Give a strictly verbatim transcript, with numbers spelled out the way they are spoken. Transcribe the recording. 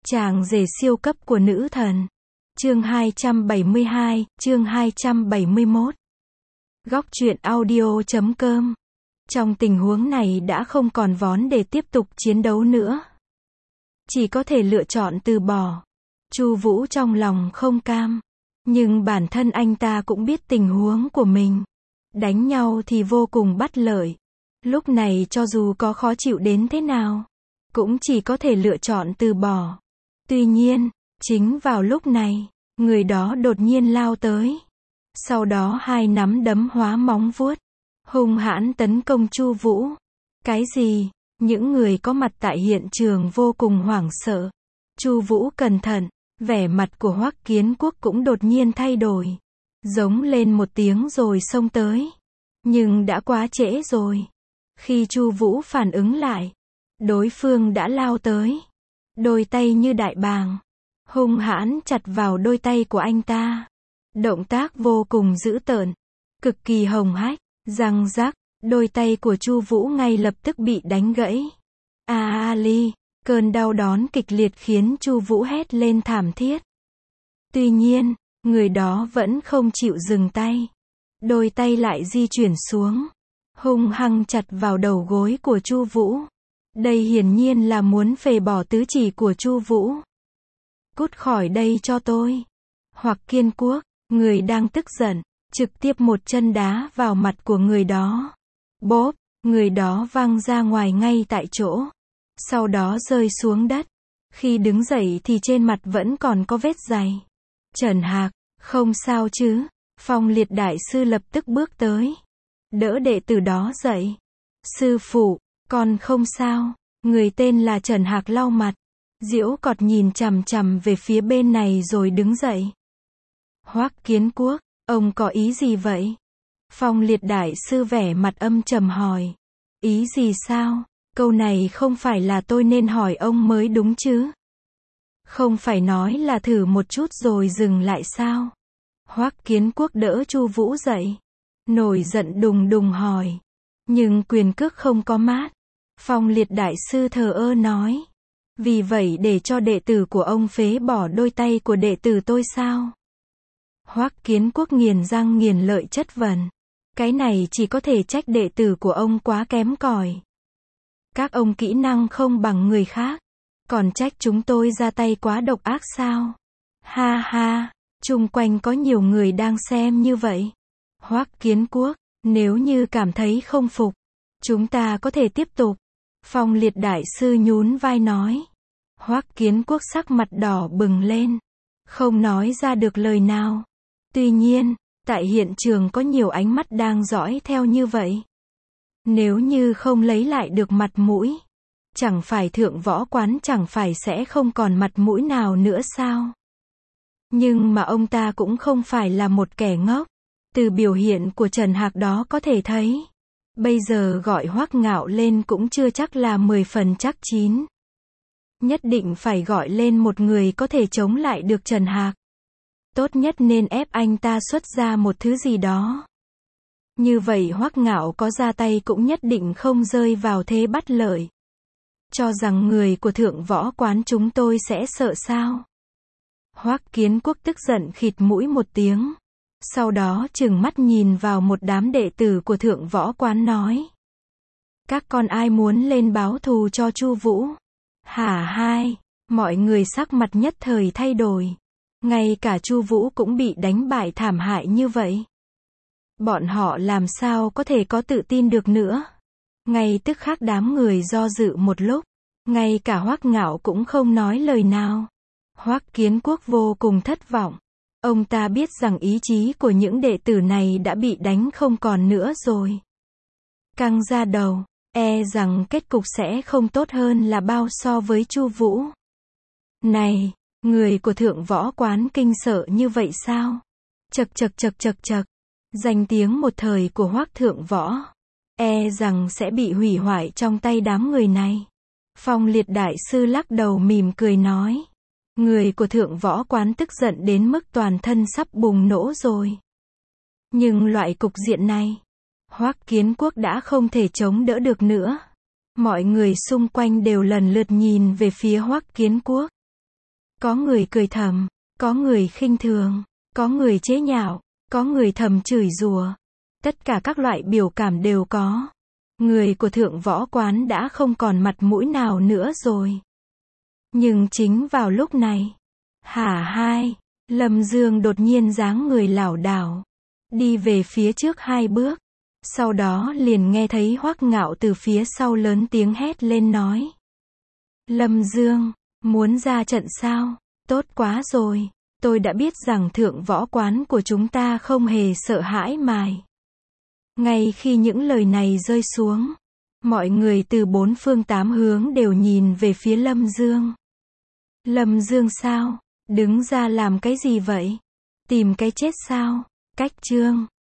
Chàng rể siêu cấp của nữ thần. Chương hai trăm bảy mươi hai, chương hai trăm bảy mươi mốt. Góc truyện audio chấm com. Trong tình huống này đã không còn vốn để tiếp tục chiến đấu nữa. Chỉ có thể lựa chọn từ bỏ. Chu Vũ trong lòng không cam. Nhưng bản thân anh ta cũng biết tình huống của mình. Đánh nhau thì vô cùng bất lợi. Lúc này cho dù có khó chịu đến thế nào, cũng chỉ có thể lựa chọn từ bỏ. Tuy nhiên, chính vào lúc này, người đó đột nhiên lao tới. Sau đó hai nắm đấm hóa móng vuốt, hung hãn tấn công Chu Vũ. Cái gì? Những người có mặt tại hiện trường vô cùng hoảng sợ. Chu Vũ cẩn thận, vẻ mặt của Hoắc Kiến Quốc cũng đột nhiên thay đổi. Giống lên một tiếng rồi xông tới. Nhưng đã quá trễ rồi. Khi Chu Vũ phản ứng lại, đối phương đã lao tới. Đôi tay như đại bàng, hung hãn chặt vào đôi tay của anh ta. Động tác vô cùng dữ tợn, cực kỳ hồng hách, răng rắc, đôi tay của Chu Vũ ngay lập tức bị đánh gãy. A a li, cơn đau đớn kịch liệt khiến Chu Vũ hét lên thảm thiết. Tuy nhiên, người đó vẫn không chịu dừng tay. Đôi tay lại di chuyển xuống, hung hăng chặt vào đầu gối của Chu Vũ. Đây hiển nhiên là muốn phế bỏ tứ chỉ của Chu Vũ. Cút khỏi đây cho tôi. Hoắc Kiến Quốc, người đang tức giận, trực tiếp một chân đá vào mặt của người đó. Bốp, người đó văng ra ngoài ngay tại chỗ. Sau đó rơi xuống đất. Khi đứng dậy thì trên mặt vẫn còn có vết giày. Trần Hạc, không sao chứ? Phong Liệt đại sư lập tức bước tới, đỡ đệ tử đó dậy. Sư phụ, con không sao. Người tên là Trần Hạc lau mặt, giễu cọt nhìn chằm chằm về phía bên này rồi đứng dậy. Hoắc Kiến Quốc, ông có ý gì vậy? Phong Liệt đại sư vẻ mặt âm trầm hỏi. Ý gì sao? Câu này không phải là tôi nên hỏi ông mới đúng chứ? Không phải nói là thử một chút rồi dừng lại sao? Hoắc Kiến Quốc đỡ Chu Vũ dậy, nổi giận đùng đùng hỏi. Nhưng quyền cước không có mát. Phong Liệt đại sư thờ ơ nói. Vì vậy để cho đệ tử của ông phế bỏ đôi tay của đệ tử tôi sao? Hoắc Kiến Quốc nghiền răng nghiền lợi chất vấn. Cái này chỉ có thể trách đệ tử của ông quá kém cỏi. Các ông kỹ năng không bằng người khác, còn trách chúng tôi ra tay quá độc ác sao? Ha ha, chung quanh có nhiều người đang xem như vậy. Hoắc Kiến Quốc, nếu như cảm thấy không phục, chúng ta có thể tiếp tục. Phong Liệt đại sư nhún vai nói. Hoắc Kiến Quốc sắc mặt đỏ bừng lên, không nói ra được lời nào. Tuy nhiên, tại hiện trường có nhiều ánh mắt đang dõi theo như vậy. Nếu như không lấy lại được mặt mũi, chẳng phải Thượng Võ Quán chẳng phải sẽ không còn mặt mũi nào nữa sao? Nhưng mà ông ta cũng không phải là một kẻ ngốc. Từ biểu hiện của Trần Hạc đó có thể thấy, bây giờ gọi Hoắc Ngạo lên cũng chưa chắc là mười phần chắc chín. Nhất định phải gọi lên một người có thể chống lại được Trần Hạc. Tốt nhất nên ép anh ta xuất ra một thứ gì đó. Như vậy Hoắc Ngạo có ra tay cũng nhất định không rơi vào thế bất lợi. Cho rằng người của Thượng Võ Quán chúng tôi sẽ sợ sao? Hoắc Kiến Quốc tức giận khịt mũi một tiếng. Sau đó trừng mắt nhìn vào một đám đệ tử của Thượng Võ Quán nói. Các con ai muốn lên báo thù cho Chu Vũ? Hả hai, mọi người sắc mặt nhất thời thay đổi. Ngay cả Chu Vũ cũng bị đánh bại thảm hại như vậy. Bọn họ làm sao có thể có tự tin được nữa? Ngay tức khắc đám người do dự một lúc. Ngay cả Hoắc Ngạo cũng không nói lời nào. Hoắc Kiến Quốc vô cùng thất vọng. Ông ta biết rằng ý chí của những đệ tử này đã bị đánh không còn nữa rồi. Căng ra đầu, e rằng kết cục sẽ không tốt hơn là bao so với Chu Vũ. Này, người của Thượng Võ Quán kinh sợ như vậy sao? Chậc chậc chậc chậc chậc. Danh tiếng một thời của Hoắc Thượng Võ, e rằng sẽ bị hủy hoại trong tay đám người này. Phong Liệt đại sư lắc đầu mỉm cười nói. Người của Thượng Võ Quán tức giận đến mức toàn thân sắp bùng nổ rồi. Nhưng loại cục diện này, Hoắc Kiến Quốc đã không thể chống đỡ được nữa. Mọi người xung quanh đều lần lượt nhìn về phía Hoắc Kiến Quốc. Có người cười thầm, có người khinh thường, có người chế nhạo, có người thầm chửi rủa. Tất cả các loại biểu cảm đều có. Người của Thượng Võ Quán đã không còn mặt mũi nào nữa rồi. Nhưng chính vào lúc này, hả hai, Lâm Dương đột nhiên dáng người lảo đảo, đi về phía trước hai bước. Sau đó liền nghe thấy Hoắc Ngạo từ phía sau lớn tiếng hét lên nói. Lâm Dương, muốn ra trận sao? Tốt quá rồi. Tôi đã biết rằng Thượng Võ Quán của chúng ta không hề sợ hãi mài. Ngay khi những lời này rơi xuống, mọi người từ bốn phương tám hướng đều nhìn về phía Lâm Dương. Lâm Dương sao? Đứng ra làm cái gì vậy? Tìm cái chết sao? Cách chương